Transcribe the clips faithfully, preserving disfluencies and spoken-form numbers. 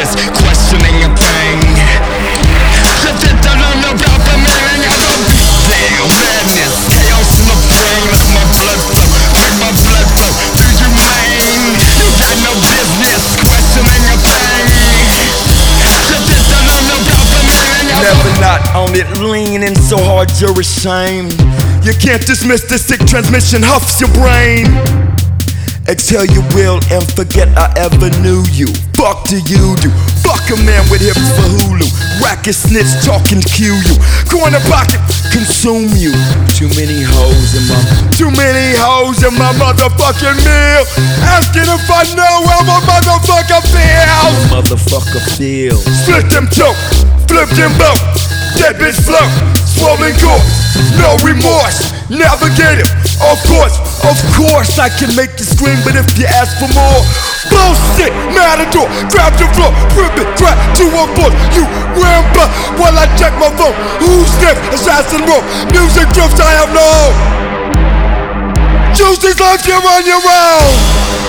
business questioning a thing. You didn't learn about the meaning of a beatdown. Madness, chaos in the brain. Let my blood flow, make my blood flow through your mane. You got no business questioning a thing. You didn't learn about the meaning of a Never not on it, leaning so hard you're ashamed. You can't dismiss the sick transmission, huffs your brain. Exhale your will and forget I ever knew you. Fuck do you do? Fuck a man with hips for Hulu. Racket snitch talking cue you. Corner pocket consume you. Too many hoes in my Too many hoes in my motherfucking meal. Asking if I know how my motherfucker feels. Motherfucker feels. Split them choke, flip them both. Dead bitch flow, swollen corpse, no remorse. Navigate it, of course, of course I can make you scream, but if you ask for more, bullshit, matador, grab the floor, rip it, grab to a board. You ramble while I check my phone. Who's next? Assassin roll, music drifts, I have no. Choose this life, you're on your own.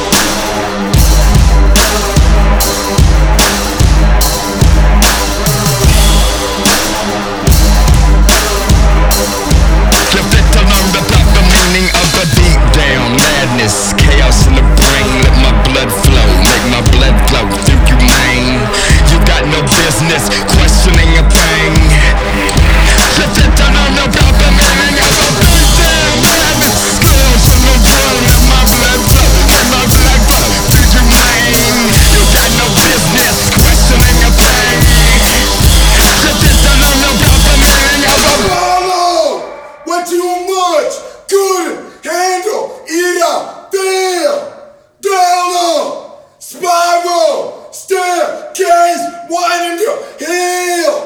Madness, chaos in the brain. Let my blood flow, make my blood flow through you, man. You got no business questioning a thing. You didn't know about the meaning of a beatdown. Madness, chaos in the brain. Let my blood flow, make my blood flow through you, man. You got no business questioning a thing. You didn't know about the meaning of a Follow what you much couldn't handle. Eat up, feel, down on, spiral, staircase, winding your heel.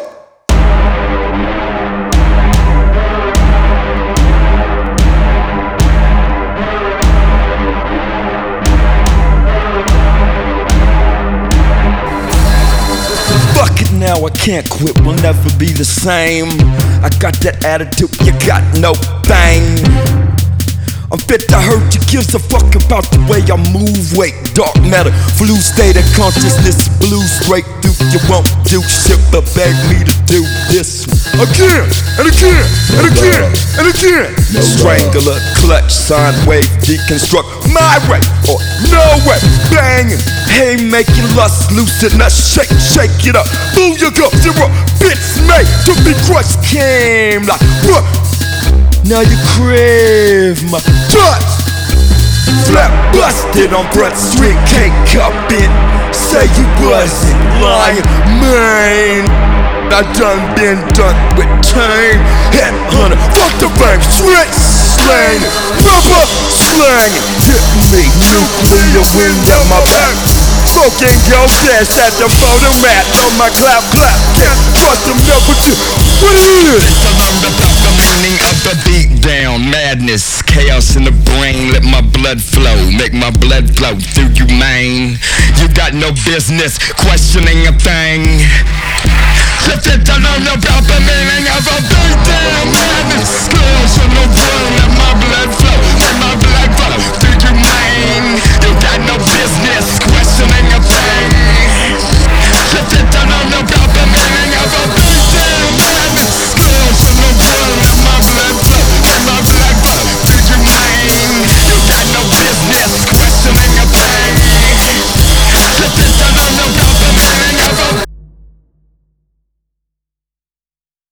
Fuck it now, I can't quit, we'll never be the same. I got that attitude, you got no thing. I'm fit to hurt, you gives a fuck about the way I move. Wait, dark matter, flu state of consciousness, blue straight through. You won't do shit but beg me to do this one. Again, and again, and again, and again. Strangler, clutch, sine wave, deconstruct my way or no way. Banging, hey, making lust, loosen us, shake, shake it up. Booyah, zero, bits made to be crushed. Came like, what? Now you crave my touch. Flat busted on Broad Street, can't cup it. Say you wasn't lying, man. I done been done with tame headhunter, fuck the bank, straight slang, rubber slanging, hit me, nuclear wind at my back. Smoking go fast at the photo mat on my clap clap. Can't trust them, no, but you, what it is? To learn about the meaning of the beatdown. Madness, chaos in the brain. Let my blood flow, make my blood flow through you, man. You got no business questioning a thing. You didn't learn about the meaning of a beatdown. Madness, chaos in the brain. Let my blood flow, make my blood flow through you, man. You got no business